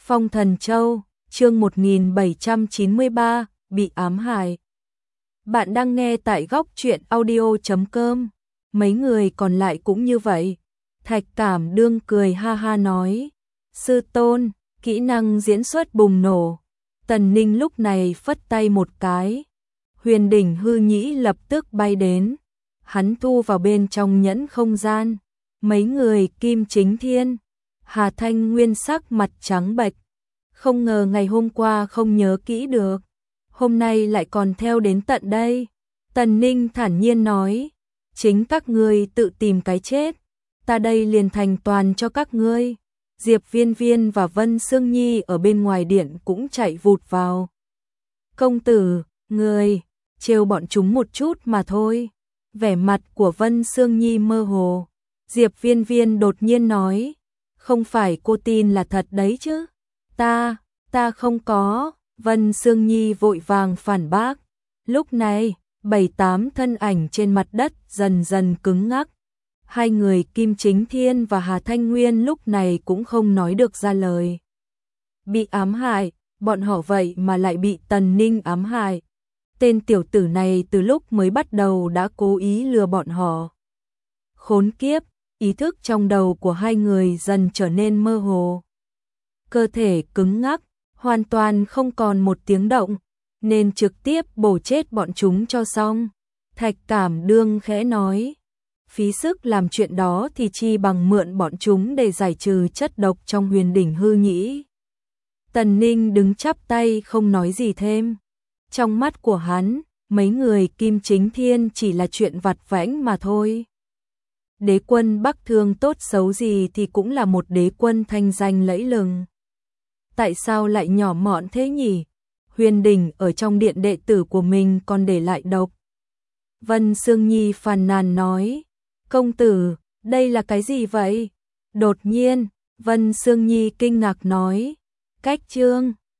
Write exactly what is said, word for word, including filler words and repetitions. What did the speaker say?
Phong Thần Châu, chương một nghìn bảy trăm chín mươi ba, bị ám hại. Bạn đang nghe tại góc truyện audio chấm com. Mấy người còn lại cũng như vậy. Thạch Cảm Đương cười ha ha nói, sư tôn, kỹ năng diễn xuất bùng nổ. Tần Ninh lúc này phất tay một cái, huyền đỉnh hư nhĩ lập tức bay đến, hắn thu vào bên trong nhẫn không gian. Mấy người Kim Chính Thiên, Hà Thanh Nguyên sắc mặt trắng bệch, không ngờ ngày hôm qua không nhớ kỹ được, hôm nay lại còn theo đến tận đây. Tần Ninh thản nhiên nói, chính các ngươi tự tìm cái chết, ta đây liền thành toàn cho các ngươi. Diệp Viên Viên và Vân Sương Nhi ở bên ngoài điện cũng chạy vụt vào. Công tử, người, trêu bọn chúng một chút mà thôi. Vẻ mặt của Vân Sương Nhi mơ hồ. Diệp Viên Viên đột nhiên nói, không phải cô tin là thật đấy chứ? Ta, ta không có. Vân Sương Nhi vội vàng phản bác. Lúc này, bảy tám thân ảnh trên mặt đất dần dần cứng ngắc. Hai người Kim Chính Thiên và Hà Thanh Nguyên lúc này cũng không nói được ra lời. Bị ám hại, bọn họ vậy mà lại bị Tần Ninh ám hại. Tên tiểu tử này từ lúc mới bắt đầu đã cố ý lừa bọn họ. Khốn kiếp, ý thức trong đầu của hai người dần trở nên mơ hồ. Cơ thể cứng ngắc, hoàn toàn không còn một tiếng động, nên trực tiếp bổ chết bọn chúng cho xong. Thạch Cảm Đương khẽ nói, phí sức làm chuyện đó thì chi bằng mượn bọn chúng để giải trừ chất độc trong huyền đỉnh hư nhĩ. Tần Ninh đứng chắp tay không nói gì thêm. Trong mắt của hắn, mấy người Kim Chính Thiên chỉ là chuyện vặt vãnh mà thôi. Đế quân Bắc Thương tốt xấu gì thì cũng là một đế quân thanh danh lẫy lừng. Tại sao lại nhỏ mọn thế nhỉ? Huyền đỉnh ở trong điện đệ tử của mình còn để lại độc. Vân Sương Nhi phàn nàn nói, công tử, đây là cái gì vậy? Đột nhiên, Vân Sương Nhi kinh ngạc nói, cách chương,